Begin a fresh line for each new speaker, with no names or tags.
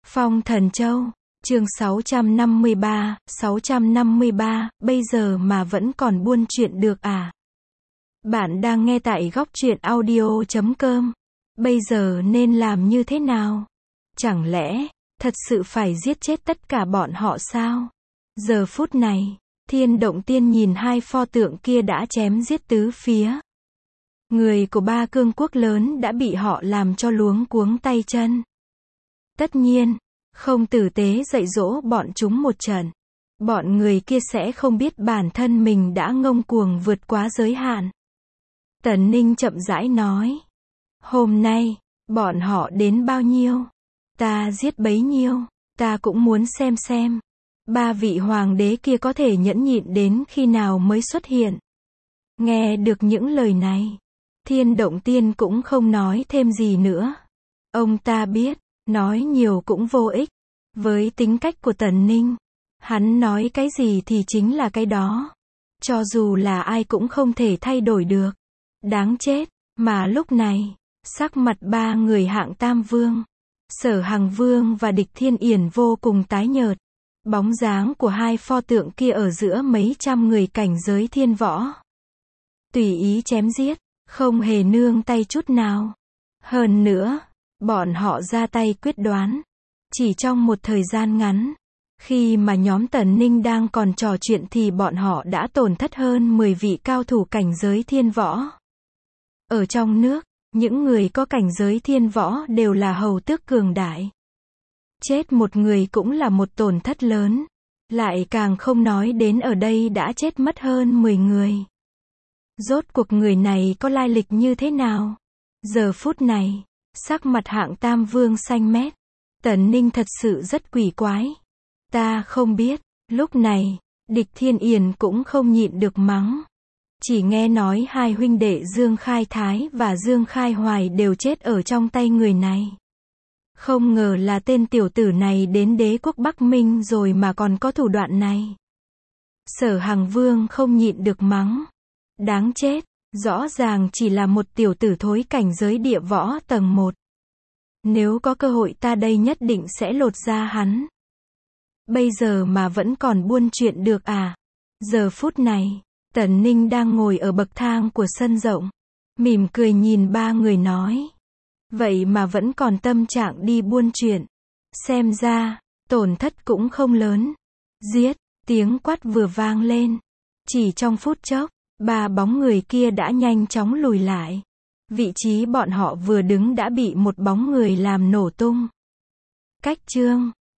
Phong Thần Châu, chương 653, bây giờ mà vẫn còn buôn chuyện được à? Bạn đang nghe tại góc truyện audio.com. Bây giờ nên làm như thế nào? Chẳng lẽ, thật sự phải giết chết tất cả bọn họ sao? Giờ phút này, Thiên Động Tiên nhìn hai pho tượng kia đã chém giết tứ phía. Người của ba cương quốc lớn đã bị họ làm cho luống cuống tay chân. Tất nhiên, không tử tế dạy dỗ bọn chúng một trận, bọn người kia sẽ không biết bản thân mình đã ngông cuồng vượt quá giới hạn. Tần Ninh chậm rãi nói. Hôm nay, bọn họ đến bao nhiêu? Ta giết bấy nhiêu, ta cũng muốn xem. Ba vị hoàng đế kia có thể nhẫn nhịn đến khi nào mới xuất hiện. Nghe được những lời này, Thiên Động Tiên cũng không nói thêm gì nữa. Ông ta biết, nói nhiều cũng vô ích. Với tính cách của Tần Ninh, hắn nói cái gì thì chính là cái đó. Cho dù là ai cũng không thể thay đổi được. Đáng chết, mà lúc này, sắc mặt ba người hạng tam vương, Sở Hằng Vương và Địch Thiên Yển vô cùng tái nhợt. Bóng dáng của hai pho tượng kia ở giữa mấy trăm người cảnh giới thiên võ. Tùy ý chém giết, không hề nương tay chút nào. Hơn nữa, bọn họ ra tay quyết đoán. Chỉ trong một thời gian ngắn, khi mà nhóm Tần Ninh đang còn trò chuyện thì bọn họ đã tổn thất hơn 10 vị cao thủ cảnh giới thiên võ. Ở trong nước, những người có cảnh giới thiên võ đều là hầu tước cường đại. Chết một người cũng là một tổn thất lớn. Lại càng không nói đến ở đây đã chết mất hơn 10 người. Rốt cuộc người này có lai lịch như thế nào? Giờ phút này, sắc mặt hạng tam vương xanh mét. Tần Ninh thật sự rất quỷ quái. Ta không biết. Lúc này, Địch Thiên Yển cũng không nhịn được mắng. Chỉ nghe nói hai huynh đệ Dương Khai Thái và Dương Khai Hoài đều chết ở trong tay người này. Không ngờ là tên tiểu tử này đến đế quốc Bắc Minh rồi mà còn có thủ đoạn này. Sở Hằng Vương không nhịn được mắng. Đáng chết, rõ ràng chỉ là một tiểu tử thối cảnh giới địa võ tầng 1. Nếu có cơ hội ta đây nhất định sẽ lột da hắn. Bây giờ mà vẫn còn buôn chuyện được à? Giờ phút này, Tần Ninh đang ngồi ở bậc thang của sân rộng. Mỉm cười nhìn ba người nói. Vậy mà vẫn còn tâm trạng đi buôn chuyện. Xem ra, tổn thất cũng không lớn. Giết, tiếng quát vừa vang lên. Chỉ trong phút chốc, ba bóng người kia đã nhanh chóng lùi lại. Vị trí bọn họ vừa đứng đã bị một bóng người làm nổ tung. Cách chương